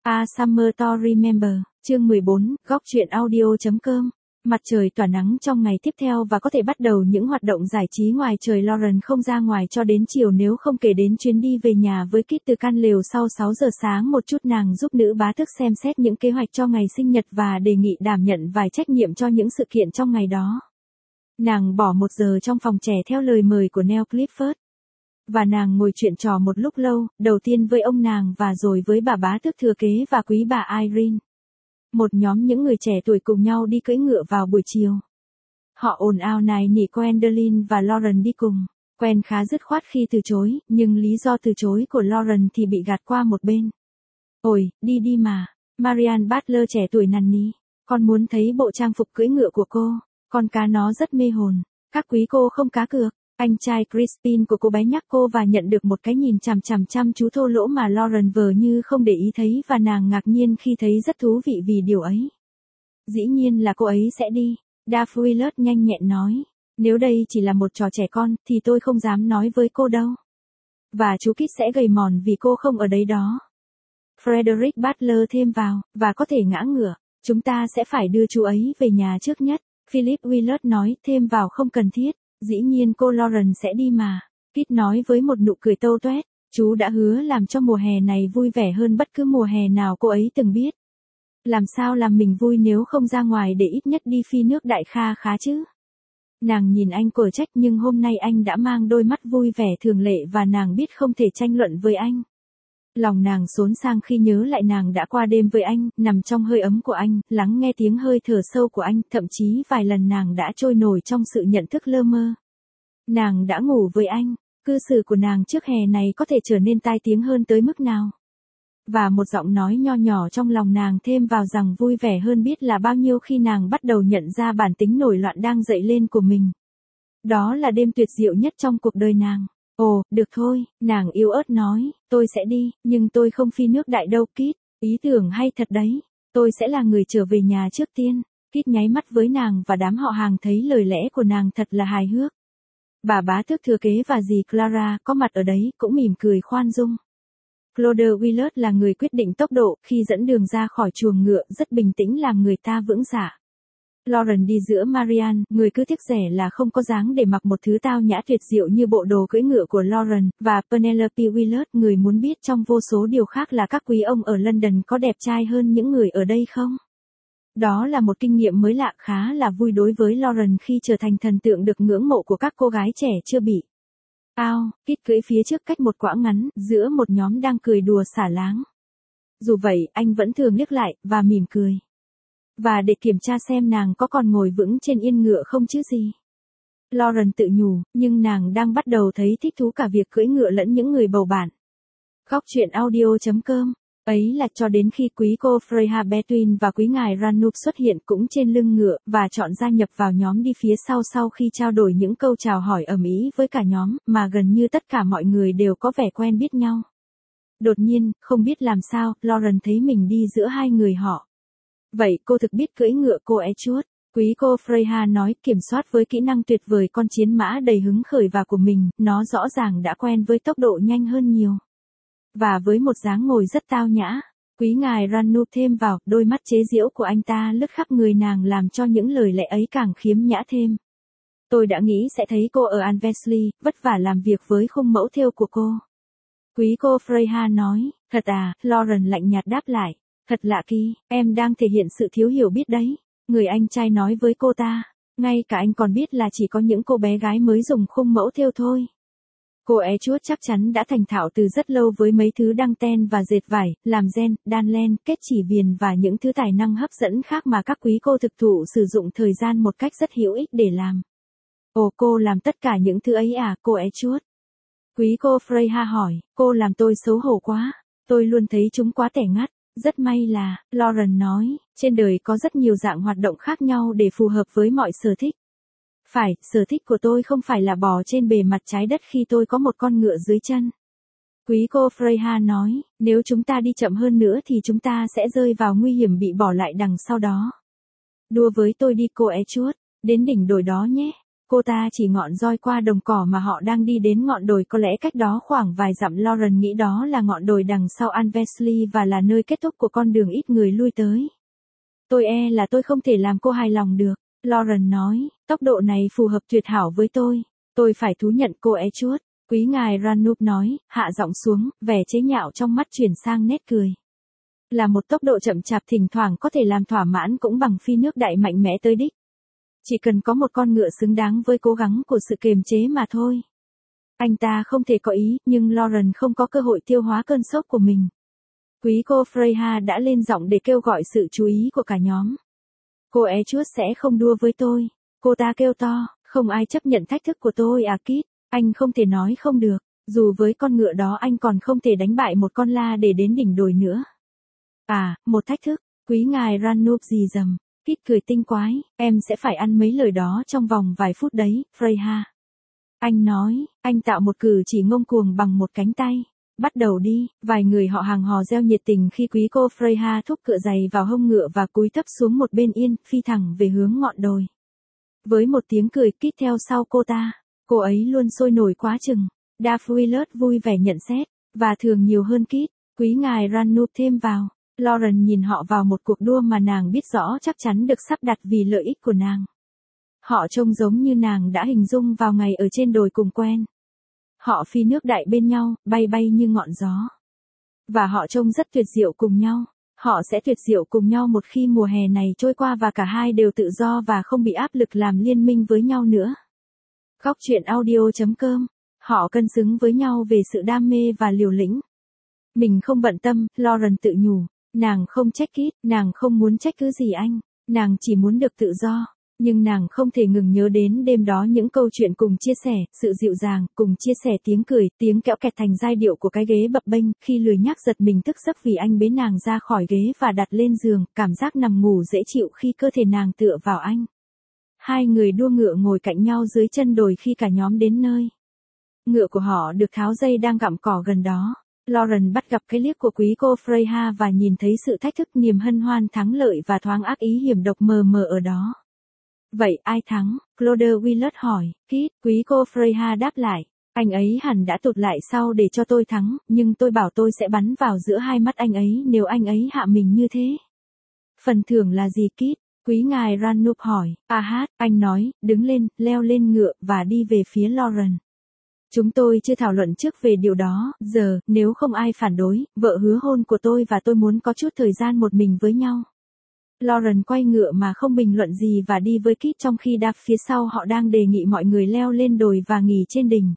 A Summer to Remember, chương 14, góc truyện audio.com. Mặt trời tỏa nắng trong ngày tiếp theo và có thể bắt đầu những hoạt động giải trí ngoài trời. Lauren không ra ngoài cho đến chiều, nếu không kể đến chuyến đi về nhà với Kit từ căn lều sau 6 giờ sáng một chút. Nàng giúp nữ bá tước xem xét những kế hoạch cho ngày sinh nhật và đề nghị đảm nhận vài trách nhiệm cho những sự kiện trong ngày đó. Nàng bỏ 1 giờ trong phòng trẻ theo lời mời của Neil Clifford. Và nàng ngồi chuyện trò một lúc lâu, đầu tiên với ông nàng và rồi với bà bá tước thừa kế và quý bà Irene. Một nhóm những người trẻ tuổi cùng nhau đi cưỡi ngựa vào buổi chiều. Họ ồn ào nài nỉ Gwendolyn và Lauren đi cùng. Gwen khá dứt khoát khi từ chối, nhưng lý do từ chối của Lauren thì bị gạt qua một bên. Ôi, đi đi mà. Marian Butler trẻ tuổi năn nỉ. Con muốn thấy bộ trang phục cưỡi ngựa của cô. Con cá nó rất mê hồn. Các quý cô không cá cược. Anh trai Crispin của cô bé nhắc cô và nhận được một cái nhìn chằm chú thô lỗ mà Lauren vờ như không để ý thấy, và nàng ngạc nhiên khi thấy rất thú vị vì điều ấy. Dĩ nhiên là cô ấy sẽ đi, Daphne Willard nhanh nhẹn nói. Nếu đây chỉ là một trò trẻ con thì tôi không dám nói với cô đâu. Và chú Kit sẽ gầy mòn vì cô không ở đấy đó. Frederick Butler thêm vào, và có thể ngã ngửa. Chúng ta sẽ phải đưa chú ấy về nhà trước nhất. Philip Willard nói thêm vào, không cần thiết. Dĩ nhiên cô Lauren sẽ đi mà. Kit nói với một nụ cười tâu toét. Chú đã hứa làm cho mùa hè này vui vẻ hơn bất cứ mùa hè nào cô ấy từng biết. Làm sao làm mình vui nếu không ra ngoài để ít nhất đi phi nước đại khá chứ? Nàng nhìn anh cở trách, nhưng hôm nay anh đã mang đôi mắt vui vẻ thường lệ và nàng biết không thể tranh luận với anh. Lòng nàng xốn sang khi nhớ lại nàng đã qua đêm với anh, nằm trong hơi ấm của anh, lắng nghe tiếng hơi thở sâu của anh, thậm chí vài lần nàng đã trôi nổi trong sự nhận thức lơ mơ. Nàng đã ngủ với anh, cư xử của nàng trước hè này có thể trở nên tai tiếng hơn tới mức nào. Và một giọng nói nho nhỏ trong lòng nàng thêm vào rằng vui vẻ hơn biết là bao nhiêu khi nàng bắt đầu nhận ra bản tính nổi loạn đang dậy lên của mình. Đó là đêm tuyệt diệu nhất trong cuộc đời nàng. Ồ, được thôi, nàng yếu ớt nói, tôi sẽ đi, nhưng tôi không phi nước đại đâu Kit, ý tưởng hay thật đấy, tôi sẽ là người trở về nhà trước tiên. Kit nháy mắt với nàng và đám họ hàng thấy lời lẽ của nàng thật là hài hước. Bà bá tước thừa kế và dì Clara có mặt ở đấy cũng mỉm cười khoan dung. Claude Willard là người quyết định tốc độ khi dẫn đường ra khỏi chuồng ngựa, rất bình tĩnh làm người ta vững dạ. Lauren đi giữa Marian, người cứ tiếc rẻ là không có dáng để mặc một thứ tao nhã tuyệt diệu như bộ đồ cưỡi ngựa của Lauren, và Penelope Willard, người muốn biết trong vô số điều khác là các quý ông ở London có đẹp trai hơn những người ở đây không? Đó là một kinh nghiệm mới lạ, khá là vui đối với Lauren khi trở thành thần tượng được ngưỡng mộ của các cô gái trẻ chưa bị. Kit cưỡi phía trước cách một quãng ngắn, giữa một nhóm đang cười đùa xả láng. Dù vậy, anh vẫn thường liếc lại, và mỉm cười. Và để kiểm tra xem nàng có còn ngồi vững trên yên ngựa không chứ gì. Lauren tự nhủ, nhưng nàng đang bắt đầu thấy thích thú cả việc cưỡi ngựa lẫn những người bầu bạn. Góc truyện audio.com. Ấy là cho đến khi quý cô Freya Betwin và quý ngài Ranulf xuất hiện cũng trên lưng ngựa, và chọn gia nhập vào nhóm đi phía sau khi trao đổi những câu chào hỏi ầm ĩ với cả nhóm, mà gần như tất cả mọi người đều có vẻ quen biết nhau. Đột nhiên, không biết làm sao, Lauren thấy mình đi giữa hai người họ. Vậy cô thực biết cưỡi ngựa cô Edgewood? Quý cô Freya nói, kiểm soát với kỹ năng tuyệt vời con chiến mã đầy hứng khởi và của mình, nó rõ ràng đã quen với tốc độ nhanh hơn nhiều. Và với một dáng ngồi rất tao nhã, quý ngài Ranulf thêm vào, đôi mắt chế giễu của anh ta lướt khắp người nàng làm cho những lời lẽ ấy càng khiếm nhã thêm. Tôi đã nghĩ sẽ thấy cô ở Anvesley, vất vả làm việc với khung mẫu thêu của cô. Quý cô Freya nói, thật à, Lauren lạnh nhạt đáp lại, thật lạ kỳ, em đang thể hiện sự thiếu hiểu biết đấy. Người anh trai nói với cô ta, ngay cả anh còn biết là chỉ có những cô bé gái mới dùng khung mẫu thêu thôi. Cô Edgewood chắc chắn đã thành thạo từ rất lâu với mấy thứ đăng ten và dệt vải, làm gen, đan len, kết chỉ viền và những thứ tài năng hấp dẫn khác mà các quý cô thực thụ sử dụng thời gian một cách rất hữu ích để làm. Ồ, cô làm tất cả những thứ ấy à, cô Edgewood? Quý cô Freya hỏi, cô làm tôi xấu hổ quá, tôi luôn thấy chúng quá tẻ ngắt. Rất may là, Lauren nói, trên đời có rất nhiều dạng hoạt động khác nhau để phù hợp với mọi sở thích. Phải, sở thích của tôi không phải là bò trên bề mặt trái đất khi tôi có một con ngựa dưới chân. Quý cô Freya nói, nếu chúng ta đi chậm hơn nữa thì chúng ta sẽ rơi vào nguy hiểm bị bỏ lại đằng sau đó. Đùa với tôi đi cô Edgewood, đến đỉnh đồi đó nhé. Cô ta chỉ ngọn roi qua đồng cỏ mà họ đang đi đến ngọn đồi có lẽ cách đó khoảng vài dặm. Lauren nghĩ đó là ngọn đồi đằng sau Anvesley và là nơi kết thúc của con đường ít người lui tới. Tôi là tôi không thể làm cô hài lòng được, Lauren nói, tốc độ này phù hợp tuyệt hảo với tôi. Tôi phải thú nhận cô chút. Quý ngài Ranup nói, hạ giọng xuống, vẻ chế nhạo trong mắt chuyển sang nét cười. Là một tốc độ chậm chạp thỉnh thoảng có thể làm thỏa mãn cũng bằng phi nước đại mạnh mẽ tới đích. Chỉ cần có một con ngựa xứng đáng với cố gắng của sự kiềm chế mà thôi. Anh ta không thể có ý, nhưng Lauren không có cơ hội tiêu hóa cơn sốc của mình. Quý cô Freya đã lên giọng để kêu gọi sự chú ý của cả nhóm. Cô Chuột sẽ không đua với tôi. Cô ta kêu to, không ai chấp nhận thách thức của tôi Kit. Anh không thể nói không được, dù với con ngựa đó anh còn không thể đánh bại một con la để đến đỉnh đồi nữa. Một thách thức, quý ngài Ranup gì dầm. Kit cười tinh quái, em sẽ phải ăn mấy lời đó trong vòng vài phút đấy, Freya. Anh nói, anh tạo một cử chỉ ngông cuồng bằng một cánh tay. Bắt đầu đi, vài người họ hàng hò reo nhiệt tình khi quý cô Freya thúc cựa giày vào hông ngựa và cúi thấp xuống một bên yên, phi thẳng về hướng ngọn đồi. Với một tiếng cười Kit theo sau cô ta, cô ấy luôn sôi nổi quá chừng. Daffy vui vẻ nhận xét, và thường nhiều hơn Kit, quý ngài Ranup thêm vào. Lauren nhìn họ vào một cuộc đua mà nàng biết rõ chắc chắn được sắp đặt vì lợi ích của nàng. Họ trông giống như nàng đã hình dung vào ngày ở trên đồi cùng quen. Họ phi nước đại bên nhau, bay bay như ngọn gió. Và họ trông rất tuyệt diệu cùng nhau. Họ sẽ tuyệt diệu cùng nhau một khi mùa hè này trôi qua và cả hai đều tự do và không bị áp lực làm liên minh với nhau nữa. Góc truyện audio.com. Họ cân xứng với nhau về sự đam mê và liều lĩnh. Mình không bận tâm, Lauren tự nhủ. Nàng không trách Kit, nàng không muốn trách cứ gì anh. Nàng chỉ muốn được tự do. Nhưng nàng không thể ngừng nhớ đến đêm đó những câu chuyện cùng chia sẻ, sự dịu dàng, cùng chia sẻ tiếng cười, tiếng kẽo kẹt thành giai điệu của cái ghế bập bênh, khi lười nhác giật mình thức giấc vì anh bế nàng ra khỏi ghế và đặt lên giường, cảm giác nằm ngủ dễ chịu khi cơ thể nàng tựa vào anh. Hai người đua ngựa ngồi cạnh nhau dưới chân đồi khi cả nhóm đến nơi. Ngựa của họ được tháo dây đang gặm cỏ gần đó. Lauren bắt gặp cái liếc của quý cô Freya và nhìn thấy sự thách thức, niềm hân hoan thắng lợi và thoáng ác ý hiểm độc mờ mờ ở đó. Vậy ai thắng? Claude Willard hỏi. Kit, quý cô Freya đáp lại. Anh ấy hẳn đã tụt lại sau để cho tôi thắng, nhưng tôi bảo tôi sẽ bắn vào giữa hai mắt anh ấy nếu anh ấy hạ mình như thế. Phần thưởng là gì Kit? Quý ngài Ranup hỏi. Anh nói, đứng lên, leo lên ngựa và đi về phía Lauren. Chúng tôi chưa thảo luận trước về điều đó, giờ, nếu không ai phản đối, vợ hứa hôn của tôi và tôi muốn có chút thời gian một mình với nhau. Lauren quay ngựa mà không bình luận gì và đi với Kit trong khi đạp phía sau họ đang đề nghị mọi người leo lên đồi và nghỉ trên đỉnh.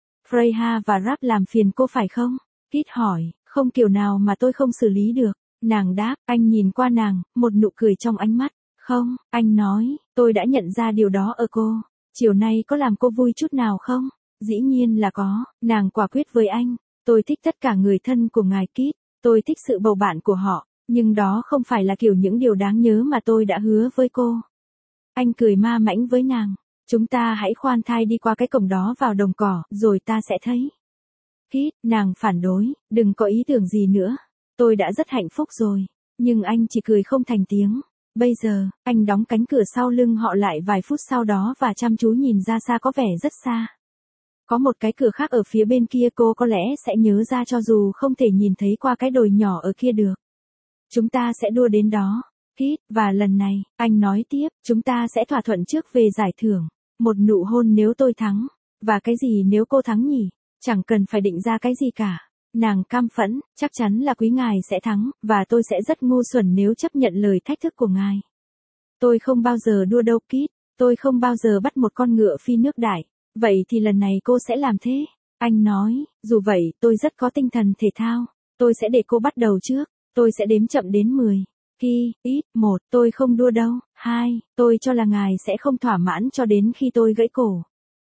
Freya và Rap làm phiền cô phải không? Kit hỏi, không kiểu nào mà tôi không xử lý được. Nàng đáp, anh nhìn qua nàng, một nụ cười trong ánh mắt. Không, anh nói, tôi đã nhận ra điều đó ở cô. Chiều nay có làm cô vui chút nào không? Dĩ nhiên là có, nàng quả quyết với anh. Tôi thích tất cả người thân của ngài Kit. Tôi thích sự bầu bạn của họ. Nhưng đó không phải là kiểu những điều đáng nhớ mà tôi đã hứa với cô. Anh cười ma mãnh với nàng. Chúng ta hãy khoan thai đi qua cái cổng đó vào đồng cỏ, rồi ta sẽ thấy. Kit, nàng phản đối, đừng có ý tưởng gì nữa. Tôi đã rất hạnh phúc rồi. Nhưng anh chỉ cười không thành tiếng. Bây giờ, anh đóng cánh cửa sau lưng họ lại vài phút sau đó và chăm chú nhìn ra xa có vẻ rất xa. Có một cái cửa khác ở phía bên kia cô có lẽ sẽ nhớ ra cho dù không thể nhìn thấy qua cái đồi nhỏ ở kia được. Chúng ta sẽ đua đến đó, Kit, và lần này, anh nói tiếp, chúng ta sẽ thỏa thuận trước về giải thưởng. Một nụ hôn nếu tôi thắng, và cái gì nếu cô thắng nhỉ? Chẳng cần phải định ra cái gì cả. Nàng cam phẫn, chắc chắn là quý ngài sẽ thắng, và tôi sẽ rất ngu xuẩn nếu chấp nhận lời thách thức của ngài. Tôi không bao giờ đua đâu Kit, tôi không bao giờ bắt một con ngựa phi nước đại. Vậy thì lần này cô sẽ làm thế. Anh nói, dù vậy, tôi rất có tinh thần thể thao. Tôi sẽ để cô bắt đầu trước. Tôi sẽ đếm chậm đến 10. Kit, 1, tôi không đua đâu. 2, tôi cho là ngài sẽ không thỏa mãn cho đến khi tôi gãy cổ.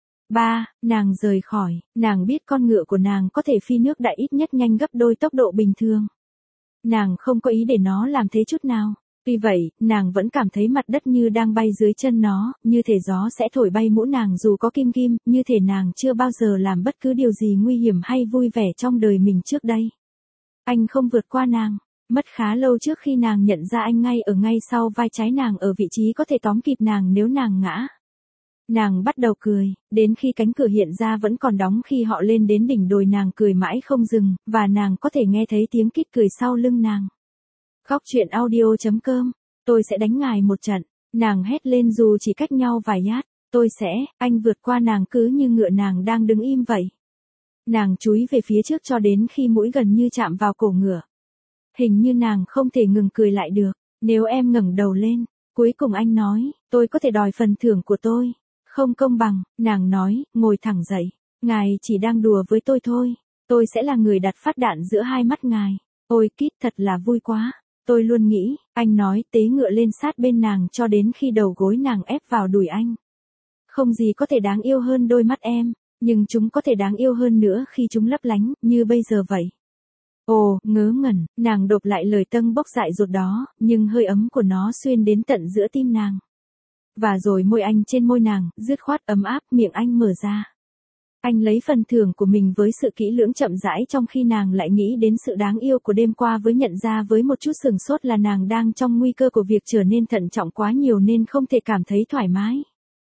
3, nàng rời khỏi, nàng biết con ngựa của nàng có thể phi nước đại ít nhất nhanh gấp đôi tốc độ bình thường. Nàng không có ý để nó làm thế chút nào. Tuy vậy, nàng vẫn cảm thấy mặt đất như đang bay dưới chân nó, như thể gió sẽ thổi bay mũ nàng dù có kim kim, như thể nàng chưa bao giờ làm bất cứ điều gì nguy hiểm hay vui vẻ trong đời mình trước đây. Anh không vượt qua nàng. Mất khá lâu trước khi nàng nhận ra anh ngay sau vai trái nàng ở vị trí có thể tóm kịp nàng nếu nàng ngã. Nàng bắt đầu cười, đến khi cánh cửa hiện ra vẫn còn đóng khi họ lên đến đỉnh đồi nàng cười mãi không dừng, và nàng có thể nghe thấy tiếng Kit cười sau lưng nàng. Góc truyện audio.com, tôi sẽ đánh ngài một trận, nàng hét lên dù chỉ cách nhau vài nhát, anh vượt qua nàng cứ như ngựa nàng đang đứng im vậy. Nàng chúi về phía trước cho đến khi mũi gần như chạm vào cổ ngựa. Hình như nàng không thể ngừng cười lại được, nếu em ngẩng đầu lên, cuối cùng anh nói, tôi có thể đòi phần thưởng của tôi. Không công bằng, nàng nói, ngồi thẳng dậy, ngài chỉ đang đùa với tôi thôi, tôi sẽ là người đặt phát đạn giữa hai mắt ngài. Ôi Kit thật là vui quá, tôi luôn nghĩ, anh nói tế ngựa lên sát bên nàng cho đến khi đầu gối nàng ép vào đùi anh. Không gì có thể đáng yêu hơn đôi mắt em, nhưng chúng có thể đáng yêu hơn nữa khi chúng lấp lánh, như bây giờ vậy. Ồ, ngớ ngẩn, nàng đột lại lời tâng bốc dại dột đó, nhưng hơi ấm của nó xuyên đến tận giữa tim nàng. Và rồi môi anh trên môi nàng, dứt khoát ấm áp, miệng anh mở ra. Anh lấy phần thưởng của mình với sự kỹ lưỡng chậm rãi trong khi nàng lại nghĩ đến sự đáng yêu của đêm qua với nhận ra với một chút sừng sốt là nàng đang trong nguy cơ của việc trở nên thận trọng quá nhiều nên không thể cảm thấy thoải mái.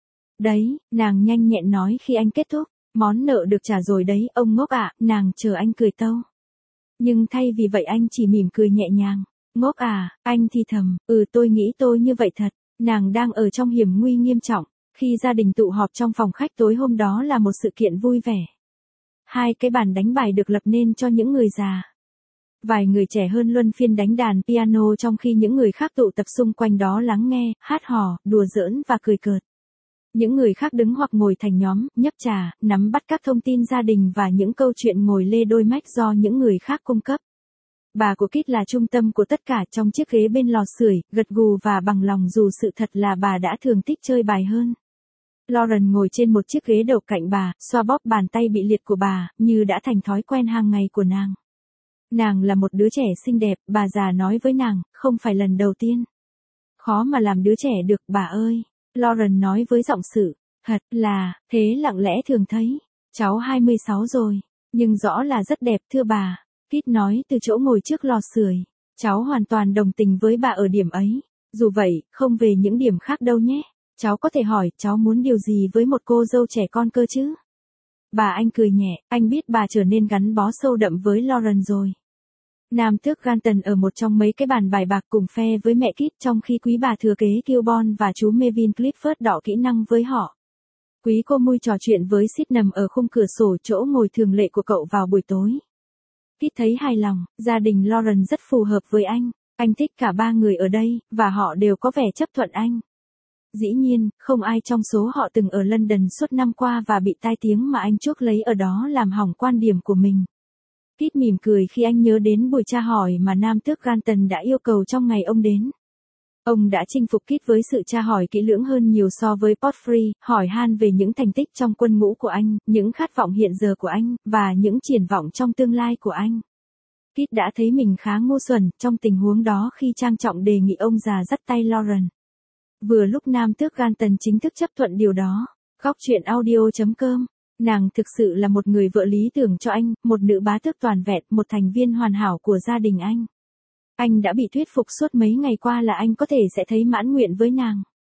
Đấy, nàng nhanh nhẹn nói khi anh kết thúc, món nợ được trả rồi đấy, ông ngốc ạ, nàng chờ anh cười tâu. Nhưng thay vì vậy anh chỉ mỉm cười nhẹ nhàng. Ngốc à, anh thì thầm, tôi nghĩ tôi như vậy thật. Nàng đang ở trong hiểm nguy nghiêm trọng, khi gia đình tụ họp trong phòng khách tối hôm đó là một sự kiện vui vẻ. Hai cái bàn đánh bài được lập nên cho những người già. Vài người trẻ hơn luân phiên đánh đàn piano trong khi những người khác tụ tập xung quanh đó lắng nghe, hát hò, đùa giỡn và cười cợt. Những người khác đứng hoặc ngồi thành nhóm, nhấp trà, nắm bắt các thông tin gia đình và những câu chuyện ngồi lê đôi mách do những người khác cung cấp. Bà của Kit là trung tâm của tất cả trong chiếc ghế bên lò sưởi, gật gù và bằng lòng dù sự thật là bà đã thường thích chơi bài hơn. Lauren ngồi trên một chiếc ghế đầu cạnh bà, xoa bóp bàn tay bị liệt của bà, như đã thành thói quen hàng ngày của nàng. Nàng là một đứa trẻ xinh đẹp, bà già nói với nàng, không phải lần đầu tiên. Khó mà làm đứa trẻ được, bà ơi. Lauren nói với giọng sự, thật là, thế lặng lẽ thường thấy. Cháu 26 rồi, nhưng rõ là rất đẹp thưa bà. Kit nói từ chỗ ngồi trước lò sưởi. Cháu hoàn toàn đồng tình với bà ở điểm ấy. Dù vậy, không về những điểm khác đâu nhé. Cháu có thể hỏi, cháu muốn điều gì với một cô dâu trẻ con cơ chứ? Bà anh cười nhẹ, anh biết bà trở nên gắn bó sâu đậm với Lauren rồi. Nam tước Ganton ở một trong mấy cái bàn bài bạc cùng phe với mẹ Kit trong khi quý bà thừa kế Kilborn và chú Mevin Clifford đọ kỹ năng với họ. Quý cô mui trò chuyện với Sid nằm ở khung cửa sổ chỗ ngồi thường lệ của cậu vào buổi tối. Kit thấy hài lòng, gia đình Lauren rất phù hợp với anh thích cả ba người ở đây, và họ đều có vẻ chấp thuận anh. Dĩ nhiên, không ai trong số họ từng ở London suốt năm qua và bị tai tiếng mà anh chuốc lấy ở đó làm hỏng quan điểm của mình. Kit mỉm cười khi anh nhớ đến buổi tra hỏi mà Nam tước Ganton đã yêu cầu trong ngày ông đến. Ông đã chinh phục Kit với sự tra hỏi kỹ lưỡng hơn nhiều so với Portfrey, hỏi han về những thành tích trong quân ngũ của anh, những khát vọng hiện giờ của anh, và những triển vọng trong tương lai của anh. Kit đã thấy mình khá ngu xuẩn trong tình huống đó khi trang trọng đề nghị ông già dắt tay Lauren. Vừa lúc Nam tước Ganton chính thức chấp thuận điều đó. Góc truyện audio.com. Nàng thực sự là một người vợ lý tưởng cho anh, một nữ bá tước toàn vẹn, một thành viên hoàn hảo của gia đình anh. Anh đã bị thuyết phục suốt mấy ngày qua là anh có thể sẽ thấy mãn nguyện với nàng.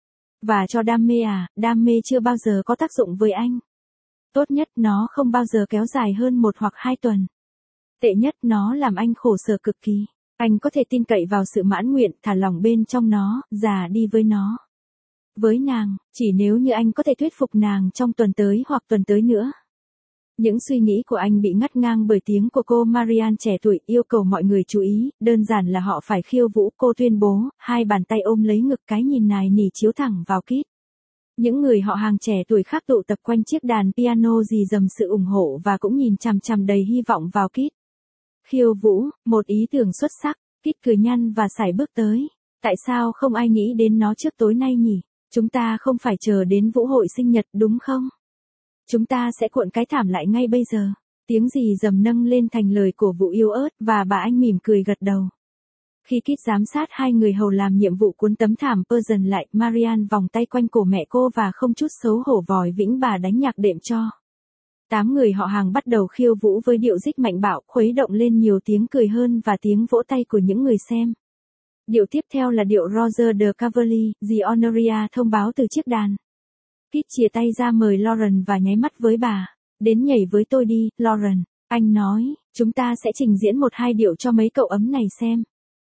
Và cho đam mê chưa bao giờ có tác dụng với anh. Tốt nhất nó không bao giờ kéo dài hơn 1 hoặc 2 tuần. Tệ nhất nó làm anh khổ sở cực kỳ. Anh có thể tin cậy vào sự mãn nguyện, thả lỏng bên trong nó, già đi với nó. Với nàng, chỉ nếu như anh có thể thuyết phục nàng trong tuần tới hoặc tuần tới nữa. Những suy nghĩ của anh bị ngắt ngang bởi tiếng của cô Marianne trẻ tuổi yêu cầu mọi người chú ý, đơn giản là họ phải khiêu vũ, cô tuyên bố, hai bàn tay ôm lấy ngực cái nhìn nài nỉ chiếu thẳng vào Kit. Những người họ hàng trẻ tuổi khác tụ tập quanh chiếc đàn piano rì rầm sự ủng hộ và cũng nhìn chằm chằm đầy hy vọng vào Kit. Khiêu vũ, một ý tưởng xuất sắc, Kit cười nhăn và sải bước tới. Tại sao không ai nghĩ đến nó trước tối nay nhỉ? Chúng ta không phải chờ đến vũ hội sinh nhật đúng không? Chúng ta sẽ cuộn cái thảm lại ngay bây giờ. Tiếng rì rầm nâng lên thành lời cổ vũ yếu ớt và bà anh mỉm cười gật đầu. Khi Kit giám sát hai người hầu làm nhiệm vụ cuốn tấm thảm Persian lại, Marianne vòng tay quanh cổ mẹ cô và không chút xấu hổ vòi vĩnh bà đánh nhạc đệm cho. 8 người họ hàng bắt đầu khiêu vũ với điệu rích mạnh bạo, khuấy động lên nhiều tiếng cười hơn và tiếng vỗ tay của những người xem. Điệu tiếp theo là điệu Roger de Cavalli, The Honoria thông báo từ chiếc đàn. Kit chìa tay ra mời Lauren và nháy mắt với bà. Đến nhảy với tôi đi, Lauren. Anh nói, chúng ta sẽ trình diễn một hai điệu cho mấy cậu ấm này xem.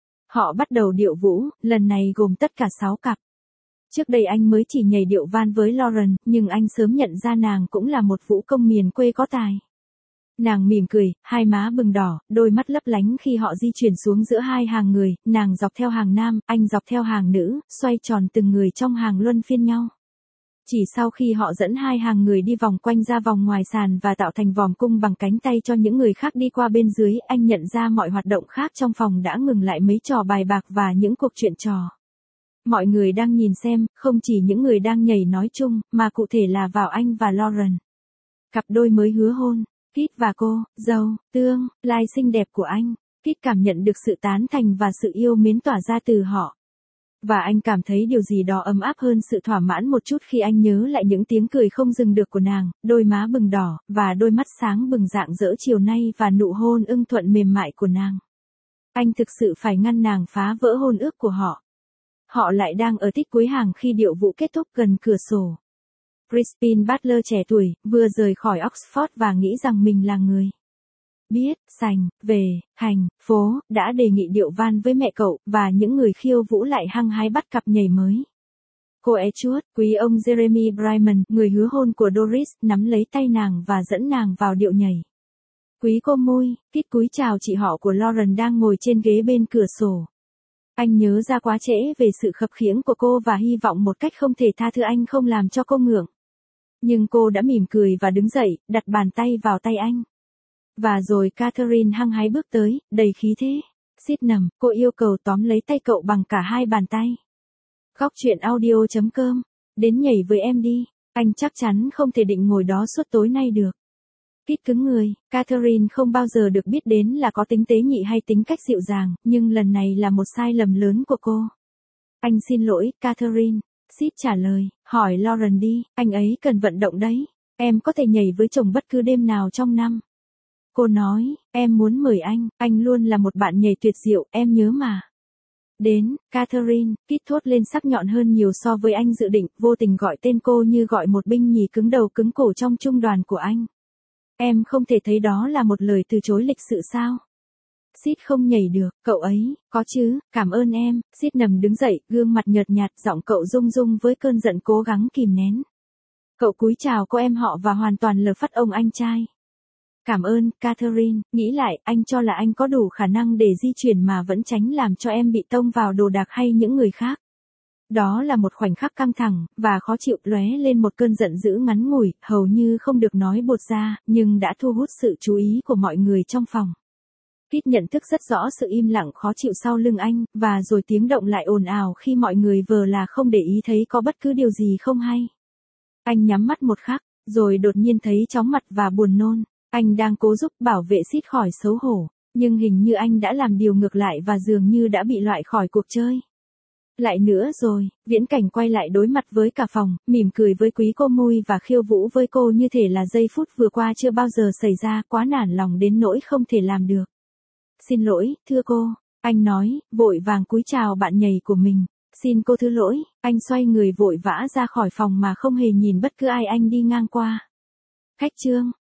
Họ bắt đầu điệu vũ, lần này gồm tất cả 6 cặp. Trước đây anh mới chỉ nhảy điệu van với Lauren, nhưng anh sớm nhận ra nàng cũng là một vũ công miền quê có tài. Nàng mỉm cười, hai má bừng đỏ, đôi mắt lấp lánh khi họ di chuyển xuống giữa hai hàng người, nàng dọc theo hàng nam, anh dọc theo hàng nữ, xoay tròn từng người trong hàng luân phiên nhau. Chỉ sau khi họ dẫn hai hàng người đi vòng quanh ra vòng ngoài sàn và tạo thành vòm cung bằng cánh tay cho những người khác đi qua bên dưới, anh nhận ra mọi hoạt động khác trong phòng đã ngừng lại, mấy trò bài bạc và những cuộc chuyện trò. Mọi người đang nhìn xem, không chỉ những người đang nhảy nói chung, mà cụ thể là vào anh và Lauren. Cặp đôi mới hứa hôn, Kit và cô, dâu, tương lai xinh đẹp của anh. Kit cảm nhận được sự tán thành và sự yêu mến tỏa ra từ họ. Và anh cảm thấy điều gì đó ấm áp hơn sự thỏa mãn một chút khi anh nhớ lại những tiếng cười không dừng được của nàng, đôi má bừng đỏ, và đôi mắt sáng bừng rạng rỡ chiều nay và nụ hôn ưng thuận mềm mại của nàng. Anh thực sự phải ngăn nàng phá vỡ hôn ước của họ. Họ lại đang ở tích cuối hàng khi điệu vụ kết thúc gần cửa sổ. Crispin Butler trẻ tuổi, vừa rời khỏi Oxford và nghĩ rằng mình là người biết, sành, về, hành, phố, đã đề nghị điệu van với mẹ cậu, và những người khiêu vũ lại hăng hái bắt cặp nhảy mới. Cô Edgeworth, quý ông Jeremy Bryman, người hứa hôn của Doris, nắm lấy tay nàng và dẫn nàng vào điệu nhảy. Quý cô Mui, Kit cúi chào chị họ của Lauren đang ngồi trên ghế bên cửa sổ. Anh nhớ ra quá trễ về sự khập khiễng của cô và hy vọng một cách không thể tha thứ anh không làm cho cô ngượng. Nhưng cô đã mỉm cười và đứng dậy, đặt bàn tay vào tay anh. Và rồi Catherine hăng hái bước tới, đầy khí thế. Sydenham, cô yêu cầu tóm lấy tay cậu bằng cả hai bàn tay. Góc chuyện audio.com. Đến nhảy với em đi, anh chắc chắn không thể định ngồi đó suốt tối nay được. Kit cứng người, Catherine không bao giờ được biết đến là có tính tế nhị hay tính cách dịu dàng, nhưng lần này là một sai lầm lớn của cô. Anh xin lỗi, Catherine. Sid trả lời, hỏi Lauren đi, anh ấy cần vận động đấy. Em có thể nhảy với chồng bất cứ đêm nào trong năm. Cô nói, em muốn mời anh luôn là một bạn nhảy tuyệt diệu, em nhớ mà. Đến, Catherine, Kit thốt lên sắc nhọn hơn nhiều so với anh dự định, vô tình gọi tên cô như gọi một binh nhì cứng đầu cứng cổ trong trung đoàn của anh. Em không thể thấy đó là một lời từ chối lịch sự sao? Sid không nhảy được, cậu ấy, có chứ, cảm ơn em. Sid nằm đứng dậy, gương mặt nhợt nhạt, giọng cậu rung rung với cơn giận cố gắng kìm nén. Cậu cúi chào cô em họ và hoàn toàn lờ phắt ông anh trai. Cảm ơn, Catherine, nghĩ lại, anh cho là anh có đủ khả năng để di chuyển mà vẫn tránh làm cho em bị tông vào đồ đạc hay những người khác. Đó là một khoảnh khắc căng thẳng, và khó chịu, lóe lên một cơn giận dữ ngắn ngủi, hầu như không được nói buột ra, nhưng đã thu hút sự chú ý của mọi người trong phòng. Kit nhận thức rất rõ sự im lặng khó chịu sau lưng anh, và rồi tiếng động lại ồn ào khi mọi người vờ là không để ý thấy có bất cứ điều gì không hay. Anh nhắm mắt một khắc, rồi đột nhiên thấy chóng mặt và buồn nôn. Anh đang cố giúp bảo vệ Sid khỏi xấu hổ, nhưng hình như anh đã làm điều ngược lại và dường như đã bị loại khỏi cuộc chơi. Lại nữa rồi, viễn cảnh quay lại đối mặt với cả phòng, mỉm cười với quý cô Mui và khiêu vũ với cô như thể là giây phút vừa qua chưa bao giờ xảy ra, quá nản lòng đến nỗi không thể làm được. Xin lỗi, thưa cô, anh nói, vội vàng cúi chào bạn nhảy của mình. Xin cô thứ lỗi, anh xoay người vội vã ra khỏi phòng mà không hề nhìn bất cứ ai anh đi ngang qua. Khách trương,